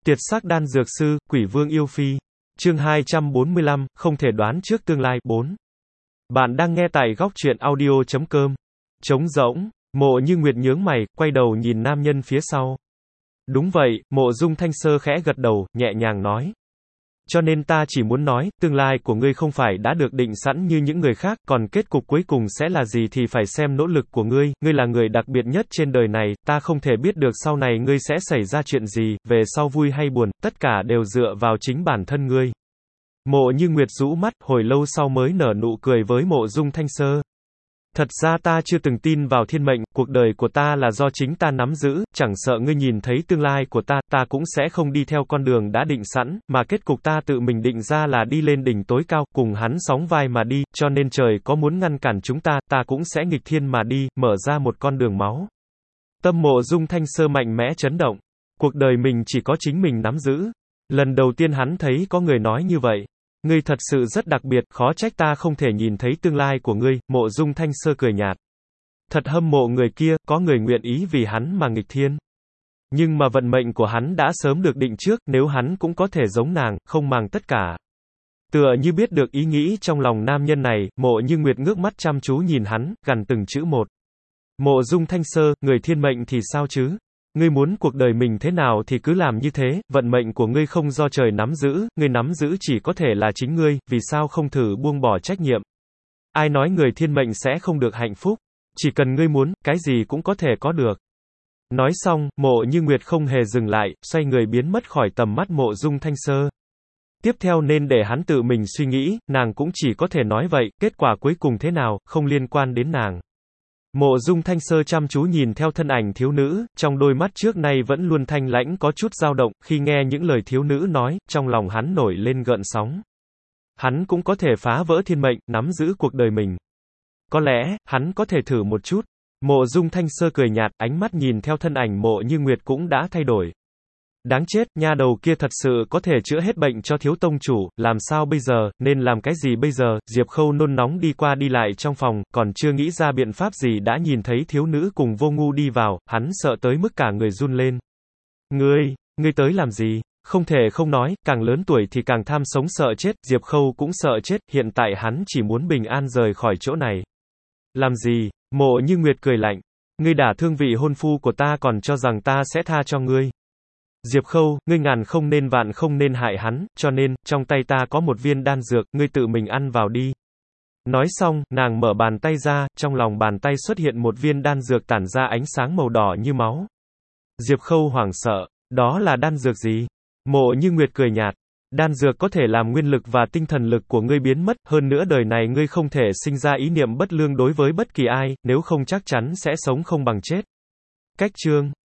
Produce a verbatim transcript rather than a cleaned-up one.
Tiệt sắc đan dược sư, quỷ vương yêu phi. Chương hai trăm bốn mươi lăm, không thể đoán trước tương lai. bốn. Bạn đang nghe tại góc truyện audio chấm com. Trống rỗng, Mộ Như Nguyệt nhướng mày, quay đầu nhìn nam nhân phía sau. Đúng vậy, Mộ Dung Thanh Sơ khẽ gật đầu, nhẹ nhàng nói. Cho nên ta chỉ muốn nói, tương lai của ngươi không phải đã được định sẵn như những người khác, còn kết cục cuối cùng sẽ là gì thì phải xem nỗ lực của ngươi, ngươi là người đặc biệt nhất trên đời này, ta không thể biết được sau này ngươi sẽ xảy ra chuyện gì, về sau vui hay buồn, tất cả đều dựa vào chính bản thân ngươi. Mộ Như Nguyệt rũ mắt, hồi lâu sau mới nở nụ cười với Mộ Dung Thanh Sơ. Thật ra ta chưa từng tin vào thiên mệnh, cuộc đời của ta là do chính ta nắm giữ, chẳng sợ ngươi nhìn thấy tương lai của ta, ta cũng sẽ không đi theo con đường đã định sẵn, mà kết cục ta tự mình định ra là đi lên đỉnh tối cao, cùng hắn sóng vai mà đi, cho nên trời có muốn ngăn cản chúng ta, ta cũng sẽ nghịch thiên mà đi, mở ra một con đường máu. Tâm Mộ Dung Thanh Sơ mạnh mẽ chấn động. Cuộc đời mình chỉ có chính mình nắm giữ. Lần đầu tiên hắn thấy có người nói như vậy. Ngươi thật sự rất đặc biệt, khó trách ta không thể nhìn thấy tương lai của ngươi. Mộ Dung Thanh Sơ cười nhạt. Thật hâm mộ người kia, có người nguyện ý vì hắn mà nghịch thiên. Nhưng mà vận mệnh của hắn đã sớm được định trước, nếu hắn cũng có thể giống nàng, không màng tất cả. Tựa như biết được ý nghĩ trong lòng nam nhân này, Mộ Như Nguyệt ngước mắt chăm chú nhìn hắn, gằn từng chữ một. Mộ Dung Thanh Sơ, người thiên mệnh thì sao chứ? Ngươi muốn cuộc đời mình thế nào thì cứ làm như thế, vận mệnh của ngươi không do trời nắm giữ, ngươi nắm giữ chỉ có thể là chính ngươi, vì sao không thử buông bỏ trách nhiệm? Ai nói người thiên mệnh sẽ không được hạnh phúc? Chỉ cần ngươi muốn, cái gì cũng có thể có được. Nói xong, Mộ Như Nguyệt không hề dừng lại, xoay người biến mất khỏi tầm mắt Mộ Dung Thanh Sơ. Tiếp theo nên để hắn tự mình suy nghĩ, nàng cũng chỉ có thể nói vậy, kết quả cuối cùng thế nào, không liên quan đến nàng. Mộ Dung Thanh Sơ chăm chú nhìn theo thân ảnh thiếu nữ, trong đôi mắt trước nay vẫn luôn thanh lãnh có chút dao động, khi nghe những lời thiếu nữ nói, trong lòng hắn nổi lên gợn sóng. Hắn cũng có thể phá vỡ thiên mệnh, nắm giữ cuộc đời mình. Có lẽ, hắn có thể thử một chút. Mộ Dung Thanh Sơ cười nhạt, ánh mắt nhìn theo thân ảnh Mộ Như Nguyệt cũng đã thay đổi. Đáng chết, nha đầu kia thật sự có thể chữa hết bệnh cho thiếu tông chủ, làm sao bây giờ, nên làm cái gì bây giờ? Diệp Khâu nôn nóng đi qua đi lại trong phòng, còn chưa nghĩ ra biện pháp gì đã nhìn thấy thiếu nữ cùng Vô Ngu đi vào, hắn sợ tới mức cả người run lên. Ngươi, ngươi tới làm gì? Không thể không nói, càng lớn tuổi thì càng tham sống sợ chết, Diệp Khâu cũng sợ chết, hiện tại hắn chỉ muốn bình an rời khỏi chỗ này. Làm gì? Mộ Như Nguyệt cười lạnh. Ngươi đả thương vị hôn phu của ta còn cho rằng ta sẽ tha cho ngươi. Diệp Khâu, ngươi ngàn không nên vạn không nên hại hắn, cho nên, trong tay ta có một viên đan dược, ngươi tự mình ăn vào đi. Nói xong, nàng mở bàn tay ra, trong lòng bàn tay xuất hiện một viên đan dược tản ra ánh sáng màu đỏ như máu. Diệp Khâu hoảng sợ, đó là đan dược gì? Mộ Như Nguyệt cười nhạt, đan dược có thể làm nguyên lực và tinh thần lực của ngươi biến mất, hơn nữa đời này ngươi không thể sinh ra ý niệm bất lương đối với bất kỳ ai, nếu không chắc chắn sẽ sống không bằng chết. Cách chương